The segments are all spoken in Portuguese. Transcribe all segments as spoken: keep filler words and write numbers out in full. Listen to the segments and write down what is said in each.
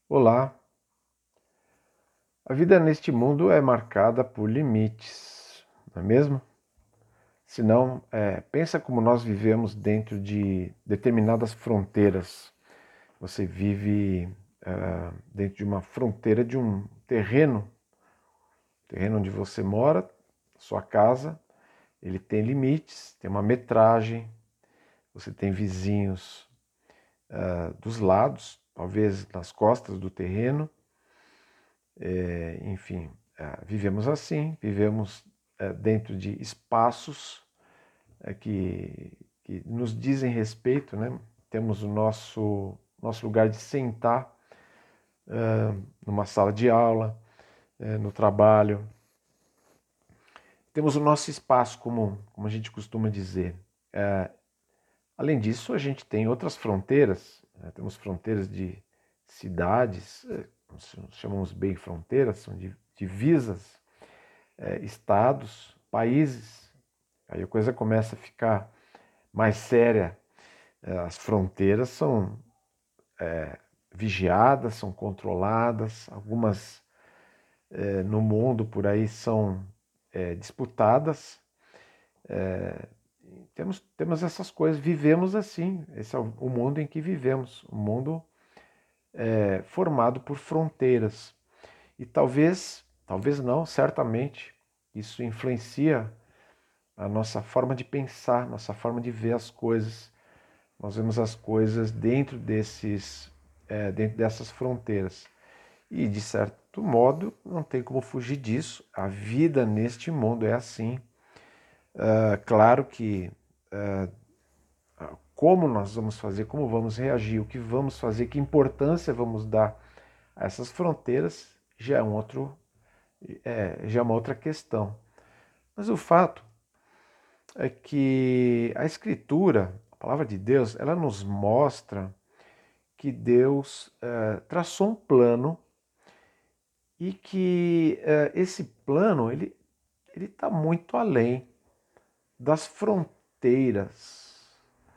Olá! A vida neste mundo é marcada por limites, não é mesmo? Senão, é, pensa como nós vivemos dentro de determinadas fronteiras. Você vive uh, dentro de uma fronteira de um terreno, terreno onde você mora, sua casa, ele tem limites, tem uma metragem, você tem vizinhos uh, dos lados, talvez nas costas do terreno. É, enfim, é, vivemos assim, vivemos é, dentro de espaços é, que, que nos dizem respeito, né? Temos o nosso, nosso lugar de sentar é, numa sala de aula, é, no trabalho. Temos o nosso espaço comum, como a gente costuma dizer. É, além disso, a gente tem outras fronteiras, né? Temos fronteiras de cidades, é, chamamos bem fronteiras, são divisas, É, estados, países. Aí a coisa começa a ficar mais séria. É, as fronteiras são é, vigiadas, são controladas, algumas é, no mundo por aí são é, disputadas. É, temos, temos essas coisas, vivemos assim. Esse é o, o mundo em que vivemos, um mundo é, formado por fronteiras. E talvez, talvez não, certamente, isso influencia a nossa forma de pensar, nossa forma de ver as coisas. Nós vemos as coisas dentro desses, é, dentro dessas fronteiras. E de certo modo, não tem como fugir disso. A vida neste mundo é assim. Uh, claro que uh, como nós vamos fazer, como vamos reagir, o que vamos fazer, que importância vamos dar a essas fronteiras, já é um outro, é, já é uma outra questão. Mas o fato é que a Escritura, a palavra de Deus, ela nos mostra que Deus é, traçou um plano e que é, esse plano ele ele está muito além das fronteiras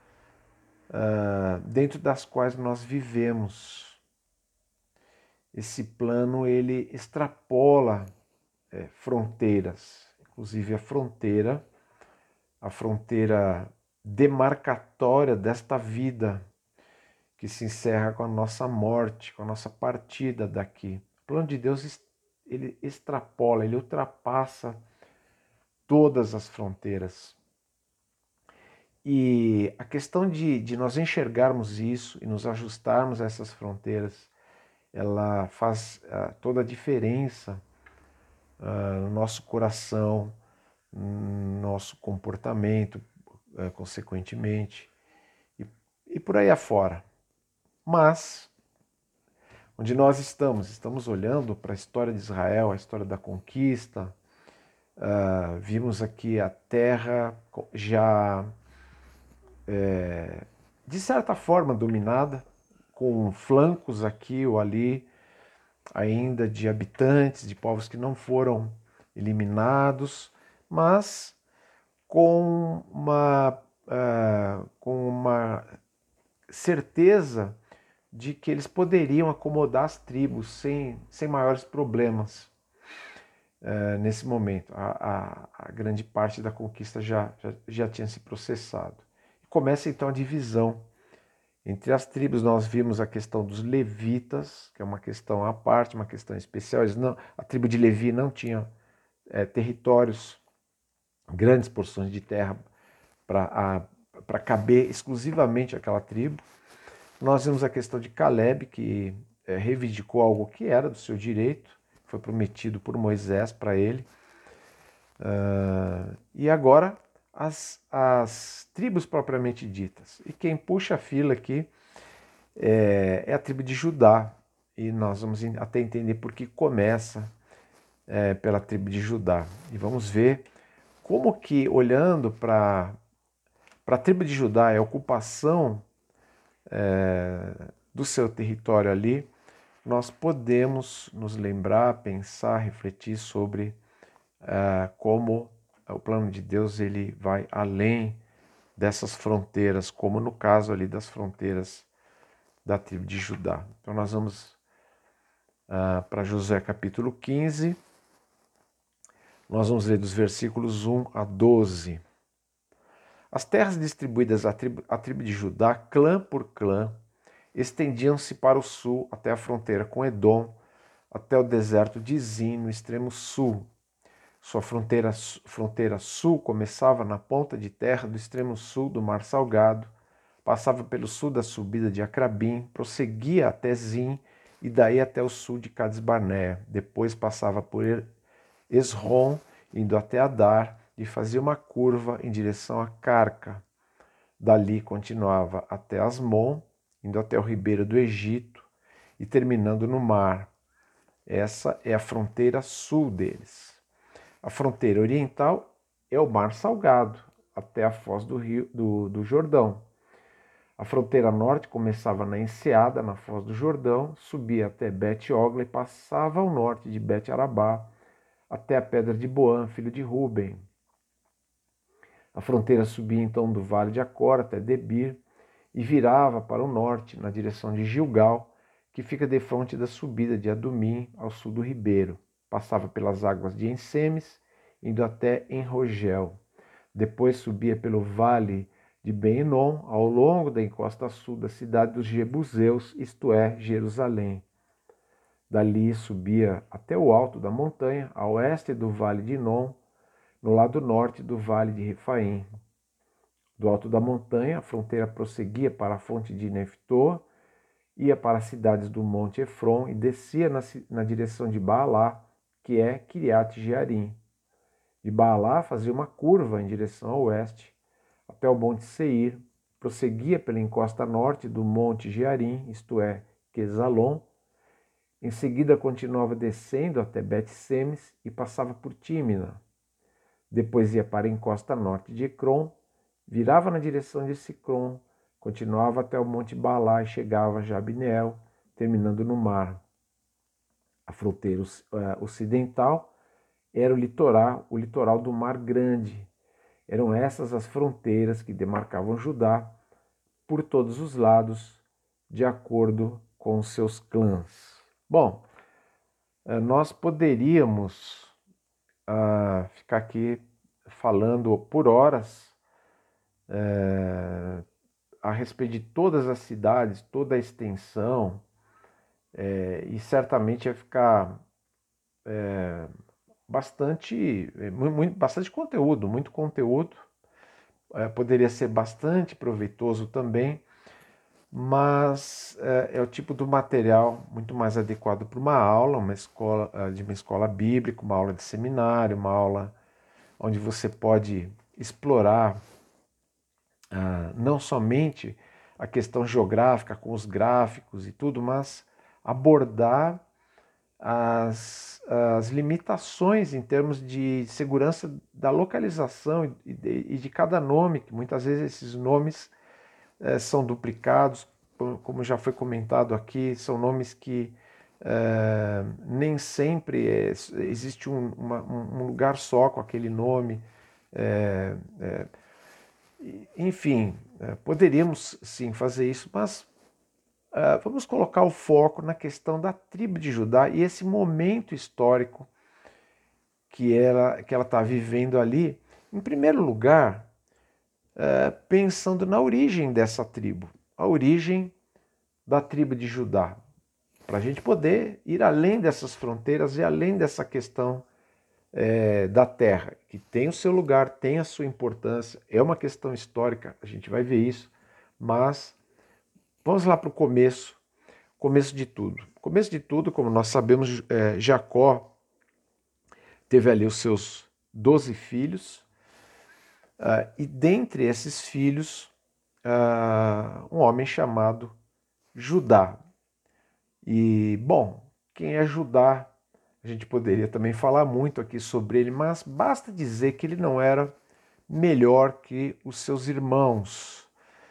é, dentro das quais nós vivemos. Esse plano ele extrapola é, fronteiras, inclusive a fronteira, a fronteira demarcatória desta vida que se encerra com a nossa morte, com a nossa partida daqui. O plano de Deus, ele extrapola, ele ultrapassa todas as fronteiras. E a questão de, de nós enxergarmos isso e nos ajustarmos a essas fronteiras, ela faz uh, toda a diferença uh, no nosso coração, no nosso comportamento, uh, consequentemente, e, e por aí afora. Mas onde nós estamos. Estamos olhando para a história de Israel, a história da conquista. Uh, vimos aqui a terra já, é, de certa forma, dominada, com flancos aqui ou ali, ainda de habitantes, de povos que não foram eliminados, mas com uma, uh, com uma certeza de que eles poderiam acomodar as tribos sem, sem maiores problemas uh, nesse momento. A, a, a grande parte da conquista já, já, já tinha se processado. Começa então a divisão entre as tribos. Nós vimos a questão dos levitas, que é uma questão à parte, uma questão especial. Eles não, a tribo de Levi não tinha é, territórios, grandes porções de terra para caber exclusivamente aquela tribo. Nós vimos a questão de Caleb, que é, reivindicou algo que era do seu direito, foi prometido por Moisés para ele. Uh, e agora as, as tribos propriamente ditas. E quem puxa a fila aqui é, é a tribo de Judá. E nós vamos até entender por que começa é, pela tribo de Judá. E vamos ver como que, olhando para a tribo de Judá, a ocupação é, do seu território ali, nós podemos nos lembrar, pensar, refletir sobre uh, como o plano de Deus ele vai além dessas fronteiras, como no caso ali das fronteiras da tribo de Judá. Então nós vamos uh, para Josué capítulo quinze. Nós vamos ler dos versículos um a doze. As terras distribuídas à tribo, à tribo de Judá, clã por clã, estendiam-se para o sul até a fronteira com Edom, até o deserto de Zin, no extremo sul. Sua fronteira, fronteira sul começava na ponta de terra do extremo sul do Mar Salgado, passava pelo sul da subida de Acrabim, prosseguia até Zin e daí até o sul de Cades Barnea. Depois passava por Esrom, indo até Adar, e fazia uma curva em direção a Carca. Dali continuava até Asmon, indo até o ribeiro do Egito e terminando no mar. Essa é a fronteira sul deles. A fronteira oriental é o Mar Salgado, até a foz do, rio, do, do Jordão. A fronteira norte começava na Enseada, na foz do Jordão, subia até Bet-Ogla e passava ao norte de Bet-Arabá, até a pedra de Boã, filho de Ruben. A fronteira subia então do vale de Acor até Debir e virava para o norte, na direção de Gilgal, que fica defronte da subida de Adumim, ao sul do ribeiro. Passava pelas águas de Ensemes, indo até Enrogel. Depois subia pelo vale de Ben-Enom, ao longo da encosta sul da cidade dos Jebuseus, isto é, Jerusalém. Dali subia até o alto da montanha, a oeste do vale de Inom, no lado norte do vale de Refaim. Do alto da montanha, a fronteira prosseguia para a fonte de Neftoa, ia para as cidades do monte Efron e descia na, na direção de Baalá, que é Kiriat Jearim. De Baalá fazia uma curva em direção ao oeste, até o monte Seir, prosseguia pela encosta norte do monte Jearim, isto é, Quesalon. Em seguida continuava descendo até Bet-Semes e passava por Tímina. Depois ia para a encosta norte de Ecrom, virava na direção de Sicrom, continuava até o monte Baalá e chegava a Jabneel, terminando no mar. A fronteira ocidental era o litoral, o litoral do Mar Grande. Eram essas as fronteiras que demarcavam Judá por todos os lados, de acordo com os seus clãs. Bom, nós poderíamos uh, ficar aqui falando por horas uh, a respeito de todas as cidades, toda a extensão, uh, e certamente ia ficar uh, bastante, muito, bastante conteúdo, muito conteúdo. Uh, poderia ser bastante proveitoso também, mas é, é o tipo do material muito mais adequado para uma aula, uma escola de uma escola bíblica, uma aula de seminário, uma aula onde você pode explorar ah, não somente a questão geográfica com os gráficos e tudo, mas abordar as, as limitações em termos de segurança da localização e de, e de cada nome, que muitas vezes esses nomes É, são duplicados, como já foi comentado aqui, são nomes que é, nem sempre é, existe um, uma, um lugar só com aquele nome. É, é, enfim, é, poderíamos sim fazer isso, mas é, vamos colocar o foco na questão da tribo de Judá e esse momento histórico que ela que ela está vivendo ali. Em primeiro lugar, É, pensando na origem dessa tribo, a origem da tribo de Judá, para a gente poder ir além dessas fronteiras e além dessa questão é, da terra, que tem o seu lugar, tem a sua importância, é uma questão histórica, a gente vai ver isso, mas vamos lá para o começo, começo de tudo. Começo de tudo, como nós sabemos, é, Jacó teve ali os seus doze filhos, Uh, e dentre esses filhos, uh, um homem chamado Judá. E, bom, quem é Judá? A gente poderia também falar muito aqui sobre ele, mas basta dizer que ele não era melhor que os seus irmãos.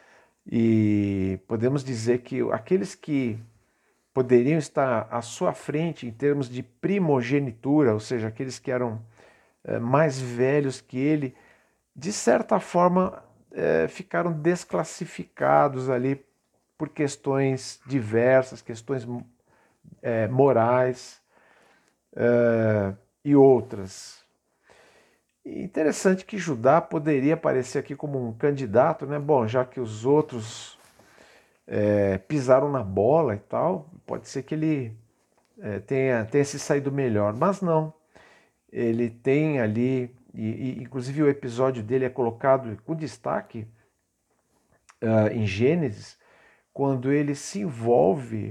E podemos dizer que aqueles que poderiam estar à sua frente em termos de primogenitura, ou seja, aqueles que eram uh, mais velhos que ele, de certa forma, é, ficaram desclassificados ali por questões diversas, questões é, morais é, e outras. E interessante que Judá poderia aparecer aqui como um candidato, né? Bom, já que os outros é, pisaram na bola e tal, pode ser que ele é, tenha, tenha se saído melhor, mas não. Ele tem ali, e, e inclusive o episódio dele é colocado com destaque uh, em Gênesis, quando ele se envolve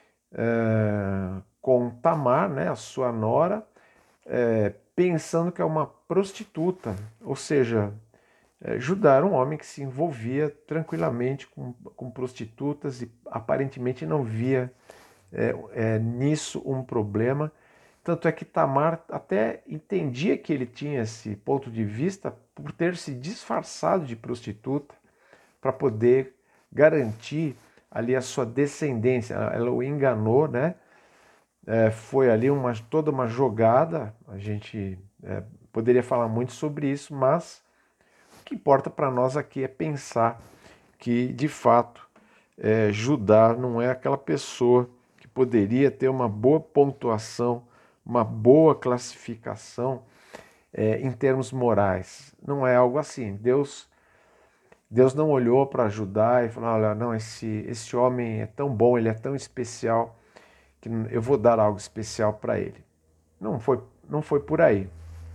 uh, com Tamar, né, a sua nora, uh, pensando que é uma prostituta, ou seja, uh, Judá era um homem que se envolvia tranquilamente com, com prostitutas e aparentemente não via uh, uh, nisso um problema. Tanto é que Tamar até entendia que ele tinha esse ponto de vista por ter se disfarçado de prostituta para poder garantir ali a sua descendência. Ela o enganou, né? É, foi ali uma, toda uma jogada. A gente é, poderia falar muito sobre isso, mas o que importa para nós aqui é pensar que, de fato, é, Judá não é aquela pessoa que poderia ter uma boa pontuação, uma boa classificação é, em termos morais. Não é algo assim. Deus, Deus não olhou para Judá e falou: olha, não, esse, esse homem é tão bom, ele é tão especial, que eu vou dar algo especial para ele. Não foi, não foi por aí.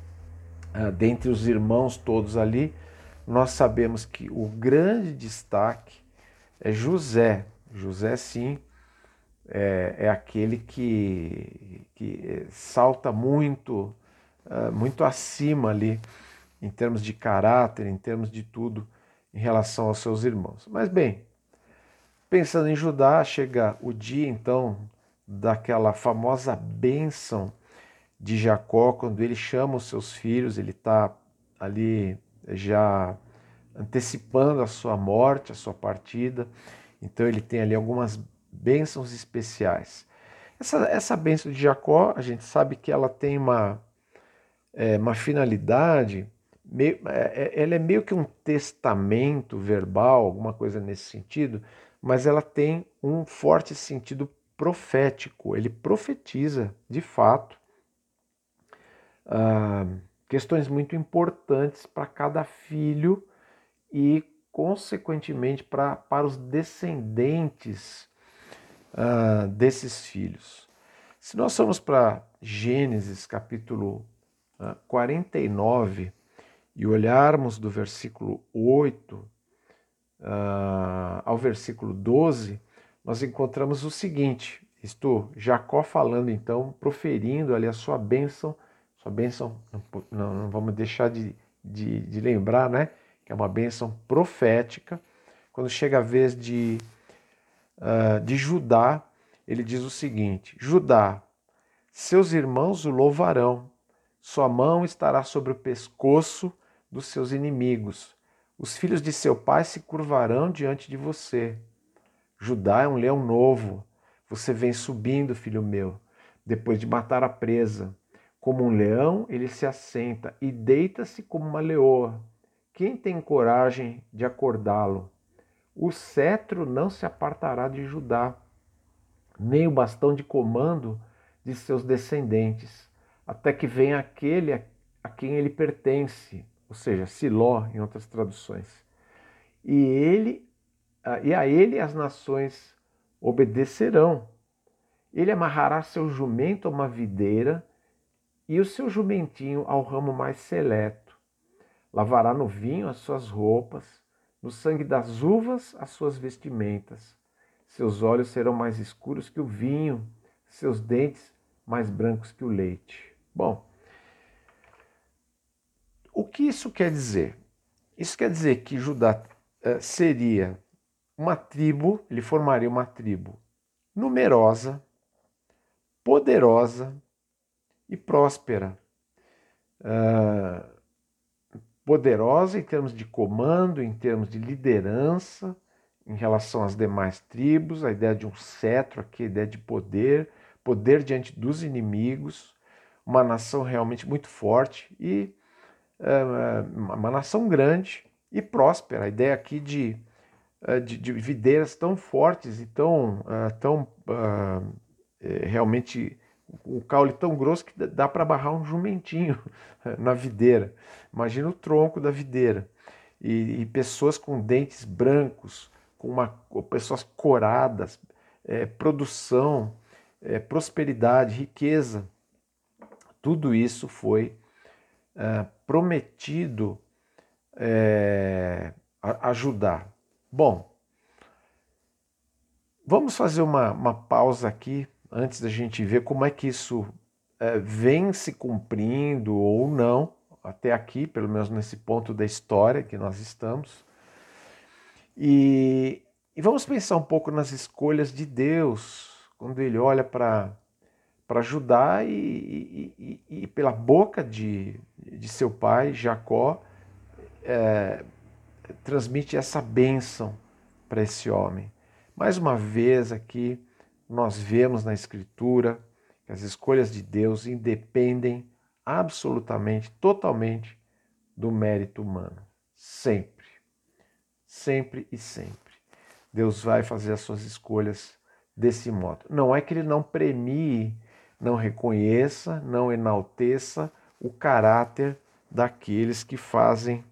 Ah, dentre os irmãos todos ali, nós sabemos que o grande destaque é José. José, sim, é, é aquele que, que salta muito, uh, muito acima ali, em termos de caráter, em termos de tudo, em relação aos seus irmãos. Mas bem, pensando em Judá, chega o dia então daquela famosa bênção de Jacó, quando ele chama os seus filhos, ele está ali já antecipando a sua morte, a sua partida. Então ele tem ali algumas bênçãos especiais. Essa, essa bênção de Jacó, a gente sabe que ela tem uma, é, uma finalidade, meio, é, ela é meio que um testamento verbal, alguma coisa nesse sentido, mas ela tem um forte sentido profético. Ele profetiza, de fato, ah, questões muito importantes para cada filho e, consequentemente, pra, para os descendentes uh, desses filhos. Se nós formos para Gênesis capítulo uh, quarenta e nove e olharmos do versículo oito uh, ao versículo doze, nós encontramos o seguinte, isto, Jacó falando então, proferindo ali a sua bênção, sua bênção, não, não vamos deixar de, de, de lembrar, né, que é uma bênção profética. Quando chega a vez de, uh, de Judá, ele diz o seguinte: Judá, seus irmãos o louvarão, sua mão estará sobre o pescoço dos seus inimigos. Os filhos de seu pai se curvarão diante de você. Judá é um leão novo. Você vem subindo, filho meu, depois de matar a presa. Como um leão, ele se assenta e deita-se como uma leoa. Quem tem coragem de acordá-lo? O cetro não se apartará de Judá, nem o bastão de comando de seus descendentes, até que venha aquele a quem ele pertence, ou seja, Siló, em outras traduções. E, ele, e a ele as nações obedecerão. Ele amarrará seu jumento a uma videira e o seu jumentinho ao ramo mais seleto. Lavará no vinho as suas roupas, no sangue das uvas as suas vestimentas. Seus olhos serão mais escuros que o vinho, seus dentes mais brancos que o leite. Bom, o que isso quer dizer? Isso quer dizer que Judá eh, seria uma tribo, ele formaria uma tribo numerosa, poderosa e próspera. Uh, poderosa em termos de comando, em termos de liderança, em relação às demais tribos, a ideia de um cetro aqui, a ideia de poder, poder diante dos inimigos, uma nação realmente muito forte e uh, uma nação grande e próspera. A ideia aqui de, uh, de, de videiras tão fortes e tão, uh, tão uh, é, realmente o caule tão grosso que dá para barrar um jumentinho na videira. Imagina o tronco da videira. E, e pessoas com dentes brancos, com uma, pessoas coradas, é, produção, é, prosperidade, riqueza. Tudo isso foi é, prometido é, ajudar. Bom, vamos fazer uma, uma pausa aqui antes da gente ver como é que isso é, vem se cumprindo ou não, até aqui, pelo menos nesse ponto da história que nós estamos. E, e vamos pensar um pouco nas escolhas de Deus, quando ele olha para para Judá e, e, e, e pela boca de, de seu pai, Jacó, é, transmite essa bênção para esse homem. Mais uma vez aqui, nós vemos na Escritura que as escolhas de Deus independem absolutamente, totalmente do mérito humano. Sempre, sempre e sempre. Deus vai fazer as suas escolhas desse modo. Não é que ele não premie, não reconheça, não enalteça o caráter daqueles que fazem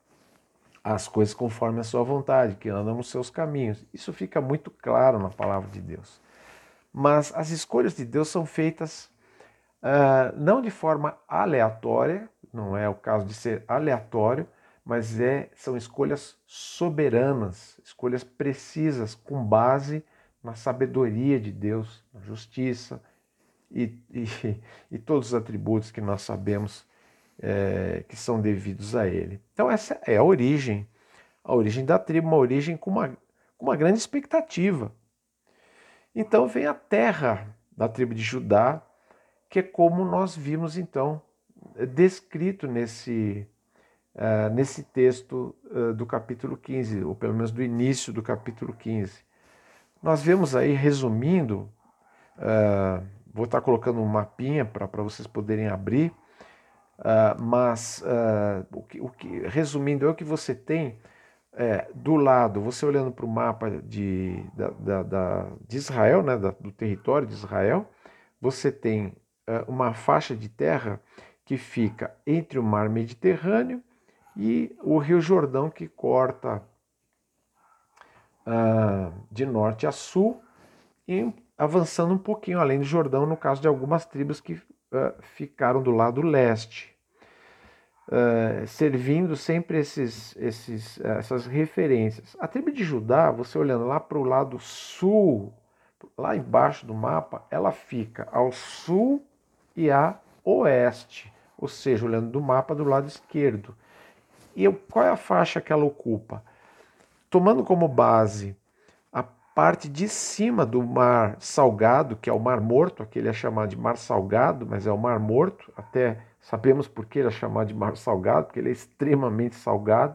as coisas conforme a sua vontade, que andam nos seus caminhos. Isso fica muito claro na palavra de Deus. Mas as escolhas de Deus são feitas uh, não de forma aleatória, não é o caso de ser aleatório, mas é, são escolhas soberanas, escolhas precisas, com base na sabedoria de Deus, na justiça e, e, e todos os atributos que nós sabemos é, que são devidos a Ele. Então essa é a origem, a origem da tribo, uma origem com uma, com uma grande expectativa. Então vem a terra da tribo de Judá, que é como nós vimos então descrito nesse, uh, nesse texto uh, do capítulo quinze, ou pelo menos do início do capítulo quinze. Nós vemos aí, resumindo, uh, vou estar colocando um mapinha para vocês poderem abrir, uh, mas uh, o que, o que, resumindo, é o que você tem é, do lado, você olhando para o mapa de, da, da, da, de Israel, né, da, do território de Israel, você tem uh, uma faixa de terra que fica entre o mar Mediterrâneo e o Rio Jordão, que corta uh, de norte a sul, e avançando um pouquinho além do Jordão, no caso de algumas tribos que uh, ficaram do lado leste. Uh, servindo sempre esses, esses, uh, essas referências. A tribo de Judá, você olhando lá para o lado sul, lá embaixo do mapa, ela fica ao sul e a oeste, ou seja, olhando do mapa do lado esquerdo. E qual é a faixa que ela ocupa? Tomando como base a parte de cima do Mar Salgado, que é o Mar Morto, aquele é chamado de Mar Salgado, mas é o Mar Morto, até sabemos por que ele é chamado de Mar Salgado, porque ele é extremamente salgado.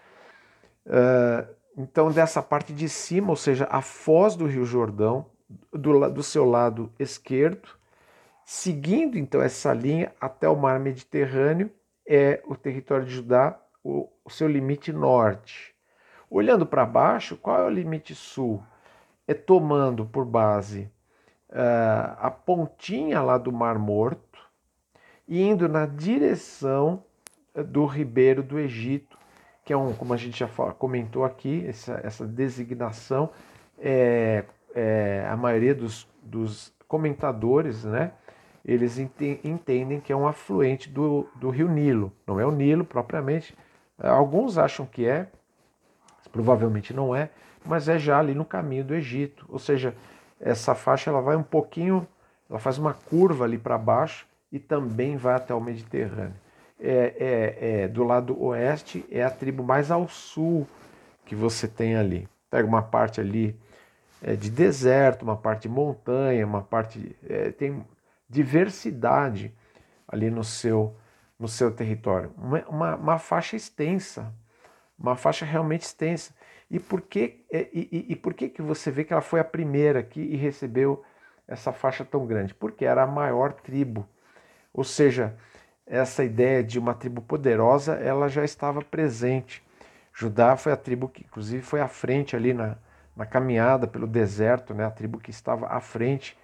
Uh, então, dessa parte de cima, ou seja, a foz do Rio Jordão, do, do seu lado esquerdo, seguindo então essa linha até o Mar Mediterrâneo, é o território de Judá, o, o seu limite norte. Olhando para baixo, qual é o limite sul? É tomando por base uh, a pontinha lá do Mar Morto e indo na direção do Ribeiro do Egito, que é um, como a gente já comentou aqui, essa, essa designação, é, é, a maioria dos, dos comentadores, né, eles ente, entendem que é um afluente do, do rio Nilo. Não é o Nilo propriamente, alguns acham que é, provavelmente não é, mas é já ali no caminho do Egito. Ou seja, essa faixa ela vai um pouquinho, ela faz uma curva ali para baixo e também vai até o Mediterrâneo. É, é, é, do lado oeste é a tribo mais ao sul que você tem ali. Pega uma parte ali é, de deserto, uma parte de montanha, uma parte é, tem diversidade ali no seu, no seu território. Uma, uma, uma faixa extensa, uma faixa realmente extensa. E por que, e, e, e por que, que você vê que ela foi a primeira aqui e recebeu essa faixa tão grande? Porque era a maior tribo. Ou seja, essa ideia de uma tribo poderosa, ela já estava presente. Judá foi a tribo que, inclusive, foi à frente ali na, na caminhada pelo deserto, né? A tribo que estava à frente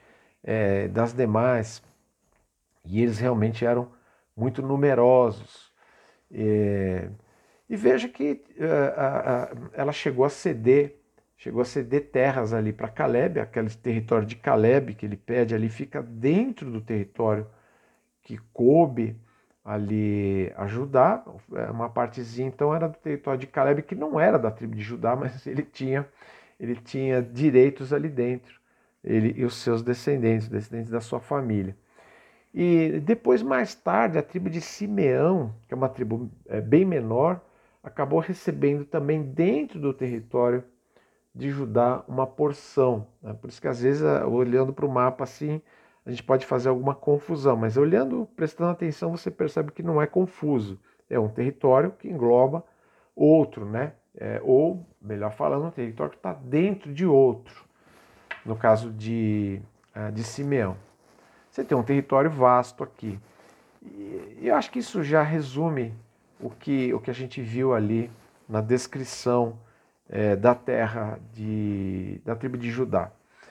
é, das demais, e eles realmente eram muito numerosos. É, e veja que é, a, a, ela chegou a ceder, chegou a ceder terras ali para Caleb, aquele território de Caleb que ele pede ali fica dentro do território que coube ali a Judá, uma partezinha então era do território de Caleb, que não era da tribo de Judá, mas ele tinha, ele tinha direitos ali dentro, ele e os seus descendentes, descendentes da sua família. E depois, mais tarde, a tribo de Simeão, que é uma tribo é, bem menor, acabou recebendo também dentro do território de Judá uma porção. Né? Por isso que às vezes, olhando para o mapa assim, a gente pode fazer alguma confusão, mas olhando, prestando atenção, você percebe que não é confuso. É um território que engloba outro, né? É, ou, melhor falando, um território que está dentro de outro, no caso de, de Simeão. Você tem um território vasto aqui. E eu acho que isso já resume o que, o que a gente viu ali na descrição é, da terra de, da tribo de Judá.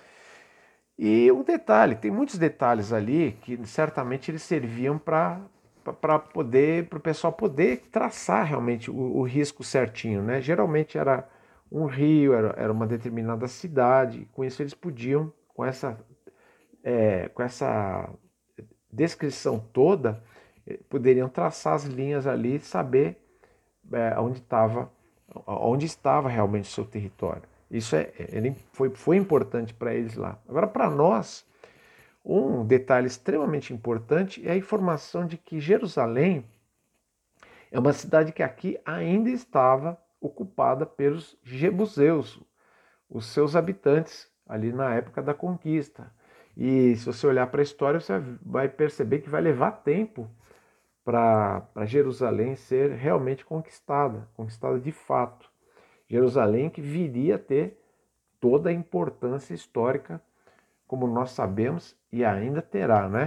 E um detalhe, tem muitos detalhes ali que certamente eles serviam para para poder para o pessoal poder traçar realmente o, o risco certinho, né? Geralmente era um rio, era, era uma determinada cidade, com isso eles podiam, com essa, é, com essa descrição toda, poderiam traçar as linhas ali e saber é, onde estava onde estava realmente o seu território. Isso é, ele foi, foi importante para eles lá. Agora, para nós, um detalhe extremamente importante é a informação de que Jerusalém é uma cidade que aqui ainda estava ocupada pelos jebuseus, os seus habitantes, ali na época da conquista. E se você olhar para a história, você vai perceber que vai levar tempo para Jerusalém ser realmente conquistada, conquistada de fato. Jerusalém que viria a ter toda a importância histórica, como nós sabemos, e ainda terá, né?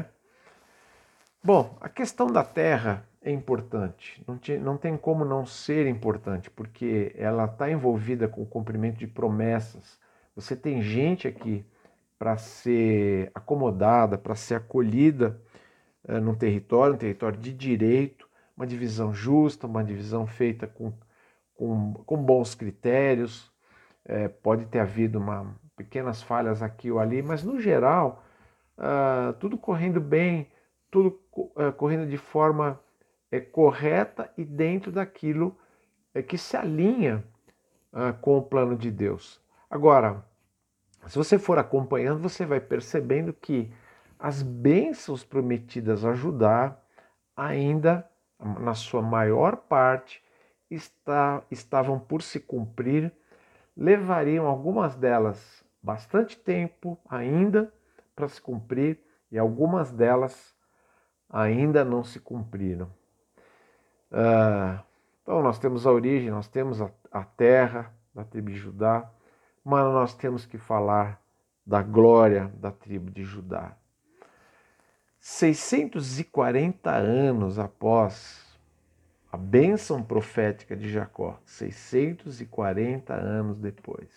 Bom, a questão da terra é importante, não, te, não tem como não ser importante, porque ela está envolvida com o cumprimento de promessas. Você tem gente aqui para ser acomodada, para ser acolhida é, num território, um território de direito, uma divisão justa, uma divisão feita com, com, com bons critérios. É, pode ter havido uma, pequenas falhas aqui ou ali, mas no geral, ah, tudo correndo bem, tudo ah, correndo de forma é, correta e dentro daquilo é, que se alinha ah, com o plano de Deus. Agora, se você for acompanhando, você vai percebendo que as bênçãos prometidas a Judá ainda, na sua maior parte, está, estavam por se cumprir, levariam algumas delas bastante tempo ainda para se cumprir e algumas delas ainda não se cumpriram. Ah, então nós temos a origem, nós temos a, a terra da tribo de Judá, mas nós temos que falar da glória da tribo de Judá. seiscentos e quarenta anos após a bênção profética de Jacó, seiscentos e quarenta anos depois,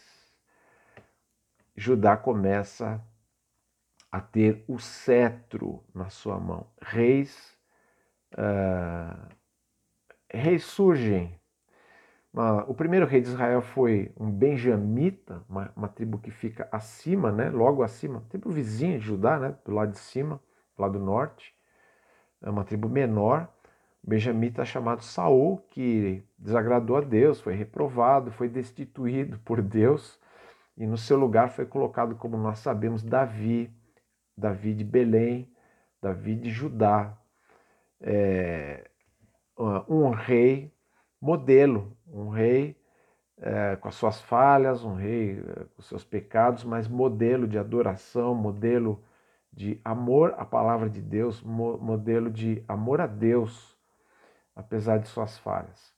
Judá começa a ter o cetro na sua mão. Reis, uh, reis surgem. Uh, o primeiro rei de Israel foi um benjamita, uma, uma tribo que fica acima, né, logo acima, tribo vizinha de Judá, né, do lado de cima, do lado norte. É uma tribo menor. Benjamita chamado Saul, que desagradou a Deus, foi reprovado, foi destituído por Deus, e no seu lugar foi colocado, como nós sabemos, Davi, Davi de Belém, Davi de Judá, é, um rei modelo, um rei é, com as suas falhas, um rei é, com os seus pecados, mas modelo de adoração, modelo de amor à palavra de Deus, modelo de amor a Deus, apesar de suas falhas.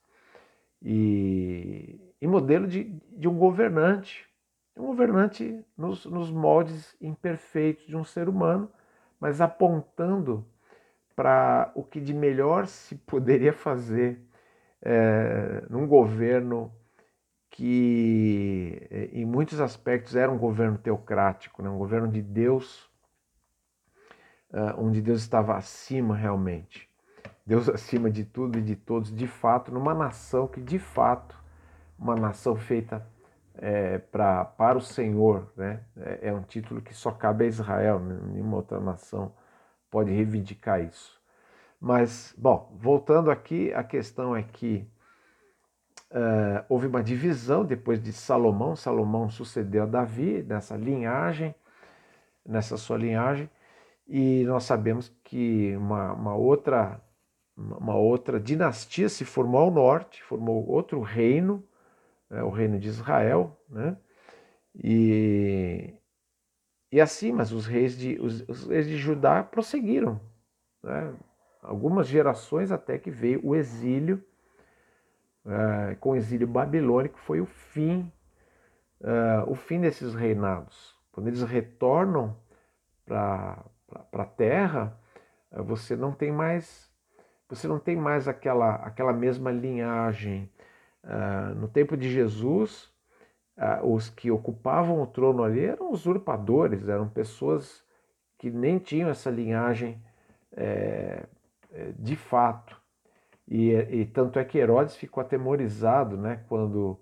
E, e modelo de, de um governante, um governante nos, nos moldes imperfeitos de um ser humano, mas apontando para o que de melhor se poderia fazer é, num governo que, em muitos aspectos, era um governo teocrático, né? Um governo de Deus uh, onde Deus estava acima realmente. Deus acima de tudo e de todos, de fato, numa nação que, de fato, uma nação feita é, pra, para o Senhor, né? É, é um título que só cabe a Israel, né? Nenhuma outra nação pode reivindicar isso. Mas, bom, voltando aqui, a questão é que uh, houve uma divisão depois de Salomão. Salomão sucedeu a Davi nessa linhagem, nessa sua linhagem, e nós sabemos que uma, uma outra uma outra dinastia se formou ao norte, formou outro reino, né, o reino de Israel, né? E, e assim, mas os reis de, os, os reis de Judá prosseguiram, né? Algumas gerações até que veio o exílio, é, com o exílio babilônico foi o fim, é, o fim desses reinados. Quando eles retornam para a terra, você não tem mais você não tem mais aquela, aquela mesma linhagem. Uh, no tempo de Jesus, uh, os que ocupavam o trono ali eram usurpadores, eram pessoas que nem tinham essa linhagem é, de fato. E, e tanto é que Herodes ficou atemorizado, né, quando,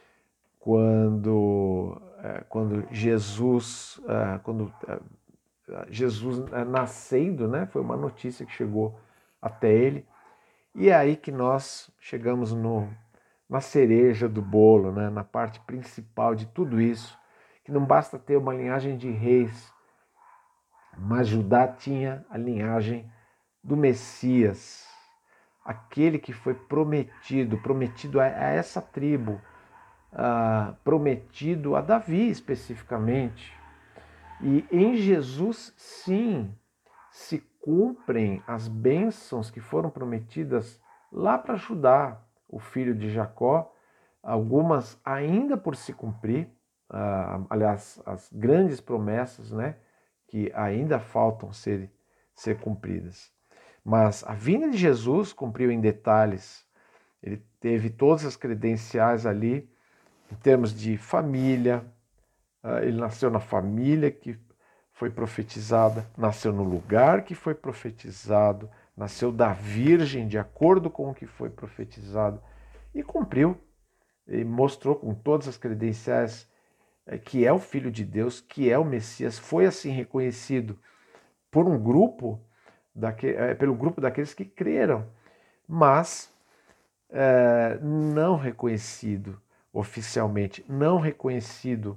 quando, é, quando Jesus, uh, quando, uh, Jesus uh, nascendo, né, foi uma notícia que chegou até ele. E é aí que nós chegamos no, na cereja do bolo, né? Na parte principal de tudo isso, que não basta ter uma linhagem de reis, mas Judá tinha a linhagem do Messias, aquele que foi prometido, prometido a, a essa tribo, uh, prometido a Davi especificamente. E em Jesus, sim, se cumprem as bênçãos que foram prometidas lá para Judá, o filho de Jacó, algumas ainda por se cumprir, uh, aliás, as grandes promessas, né, que ainda faltam ser, ser cumpridas. Mas a vinda de Jesus cumpriu em detalhes, ele teve todas as credenciais ali, em termos de família, uh, ele nasceu na família que foi profetizada, nasceu no lugar que foi profetizado, nasceu da Virgem de acordo com o que foi profetizado e cumpriu, e mostrou com todas as credenciais que é o Filho de Deus, que é o Messias, foi assim reconhecido por um grupo, daque, pelo grupo daqueles que creram, mas é, não reconhecido oficialmente, não reconhecido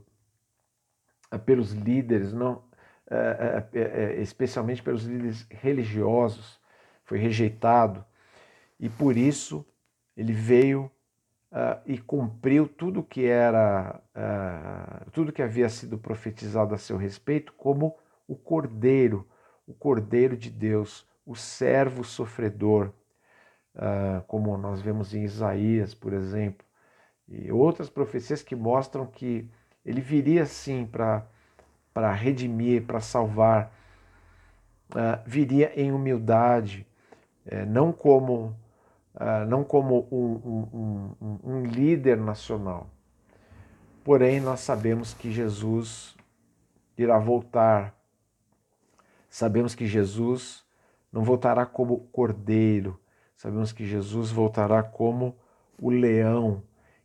pelos líderes, não, é, é, é, especialmente pelos líderes religiosos, foi rejeitado e por isso ele veio uh, e cumpriu tudo que era, uh, tudo que havia sido profetizado a seu respeito, como o Cordeiro, o Cordeiro de Deus, o servo sofredor, uh, como nós vemos em Isaías, por exemplo, e outras profecias que mostram que ele viria sim para para redimir, para salvar, uh, viria em humildade, uh, não como, uh, não como um, um, um, um líder nacional. Porém, nós sabemos que Jesus irá voltar. Sabemos que Jesus não voltará como cordeiro. Sabemos que Jesus voltará como o leão.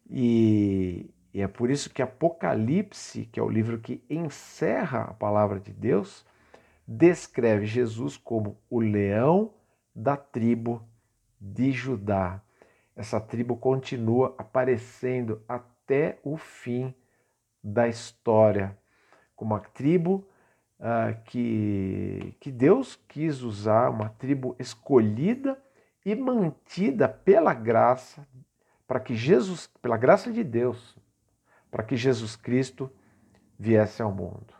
E, e é por isso que Apocalipse, que é o livro que encerra a palavra de Deus, descreve Jesus como o leão da tribo de Judá. Essa tribo continua aparecendo até o fim da história, como a tribo uh, que, que Deus quis usar, uma tribo escolhida e mantida pela graça, para que Jesus, pela graça de Deus, para que Jesus Cristo viesse ao mundo.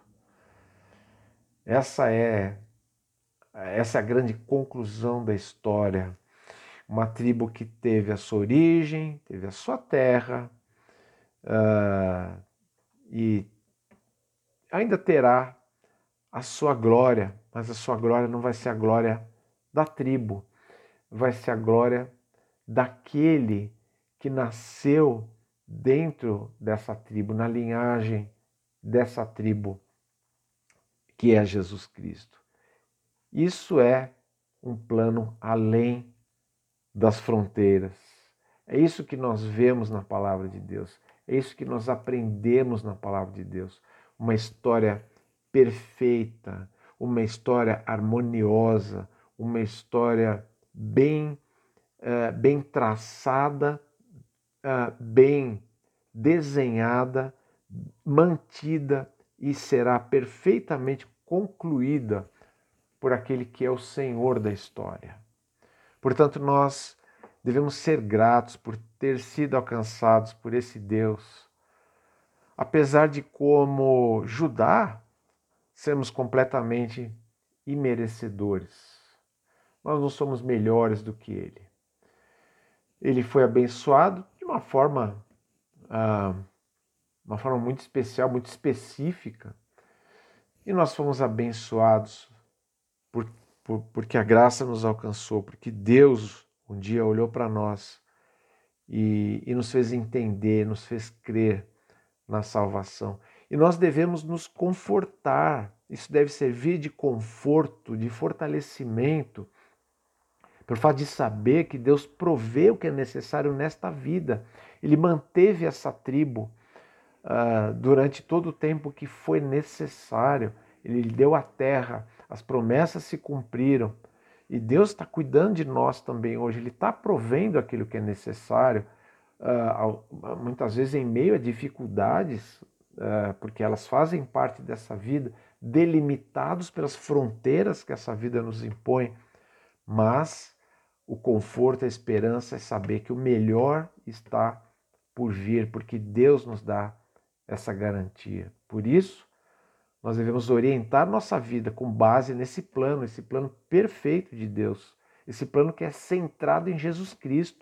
Essa é Essa é a grande conclusão da história. Uma tribo que teve a sua origem, teve a sua terra uh, e ainda terá a sua glória, mas a sua glória não vai ser a glória da tribo, vai ser a glória daquele que nasceu dentro dessa tribo, na linhagem dessa tribo, que é Jesus Cristo. Isso é um plano além das fronteiras. É isso que nós vemos na palavra de Deus. É isso que nós aprendemos na palavra de Deus. Uma história perfeita, uma história harmoniosa, uma história bem, uh, bem traçada, uh, bem desenhada, mantida e será perfeitamente concluída por aquele que é o Senhor da história. Portanto, nós devemos ser gratos por ter sido alcançados por esse Deus, apesar de, como Judá, sermos completamente imerecedores. Nós não somos melhores do que ele. Ele foi abençoado de uma forma, ah, uma forma muito especial, muito específica, e nós fomos abençoados por, por, porque a graça nos alcançou, porque Deus um dia olhou para nós e, e nos fez entender, nos fez crer na salvação. E nós devemos nos confortar. Isso deve servir de conforto, de fortalecimento, pelo fato de saber que Deus provê o que é necessário nesta vida. Ele manteve essa tribo uh, durante todo o tempo que foi necessário. Ele lhe deu a terra, as promessas se cumpriram. E Deus está cuidando de nós também hoje. Ele está provendo aquilo que é necessário, uh, muitas vezes em meio a dificuldades, uh, porque elas fazem parte dessa vida, delimitados pelas fronteiras que essa vida nos impõe. Mas o conforto, a esperança é saber que o melhor está por vir, porque Deus nos dá essa garantia. Por isso, nós devemos orientar nossa vida com base nesse plano, esse plano perfeito de Deus, esse plano que é centrado em Jesus Cristo,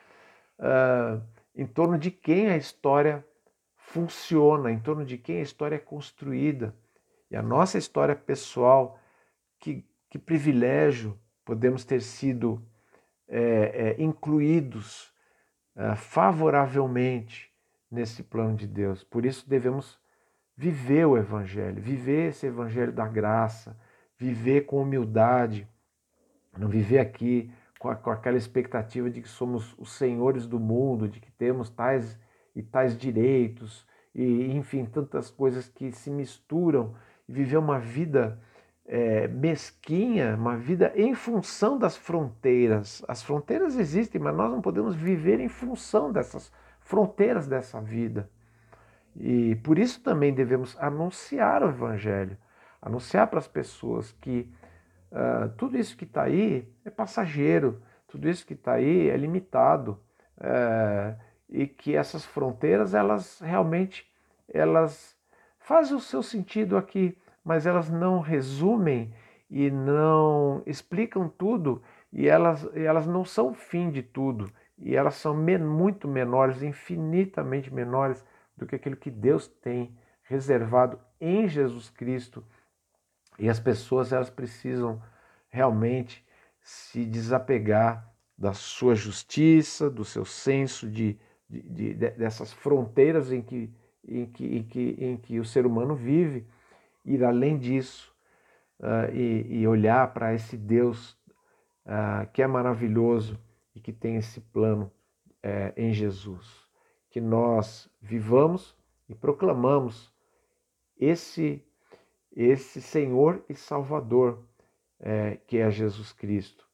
uh, em torno de quem a história funciona, em torno de quem a história é construída. E a nossa história pessoal, que, que privilégio podemos ter sido é, é, incluídos é, favoravelmente nesse plano de Deus. Por isso devemos viver o Evangelho, viver esse Evangelho da graça, viver com humildade, não viver aqui com, a, com aquela expectativa de que somos os senhores do mundo, de que temos tais e tais direitos, e enfim, tantas coisas que se misturam, e viver uma vida é, mesquinha, uma vida em função das fronteiras. As fronteiras existem, mas nós não podemos viver em função dessas fronteiras dessa vida. E por isso também devemos anunciar o Evangelho, anunciar para as pessoas que uh, tudo isso que está aí é passageiro, tudo isso que está aí é limitado, uh, e que essas fronteiras, elas realmente elas fazem o seu sentido aqui, mas elas não resumem e não explicam tudo, e elas, elas não são o fim de tudo, e elas são men- muito menores, infinitamente menores do que aquilo que Deus tem reservado em Jesus Cristo. E as pessoas, elas precisam realmente se desapegar da sua justiça, do seu senso de, de, de, de dessas fronteiras em que, em, que, em, que, em que o ser humano vive, ir além disso, uh, e, e olhar para esse Deus uh, que é maravilhoso e que tem esse plano uh, em Jesus. Que nós vivamos e proclamamos esse, esse Senhor e Salvador uh, que é Jesus Cristo,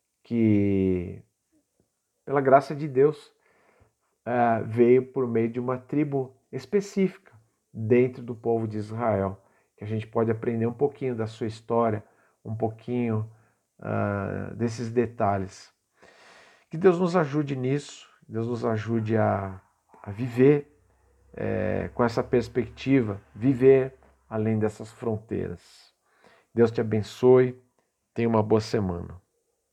que pela graça de Deus uh, veio por meio de uma tribo específica dentro do povo de Israel, que a gente pode aprender um pouquinho da sua história, um pouquinho uh, desses detalhes. Que Deus nos ajude nisso, Deus nos ajude a, a viver é, com essa perspectiva, viver além dessas fronteiras. Deus te abençoe, tenha uma boa semana.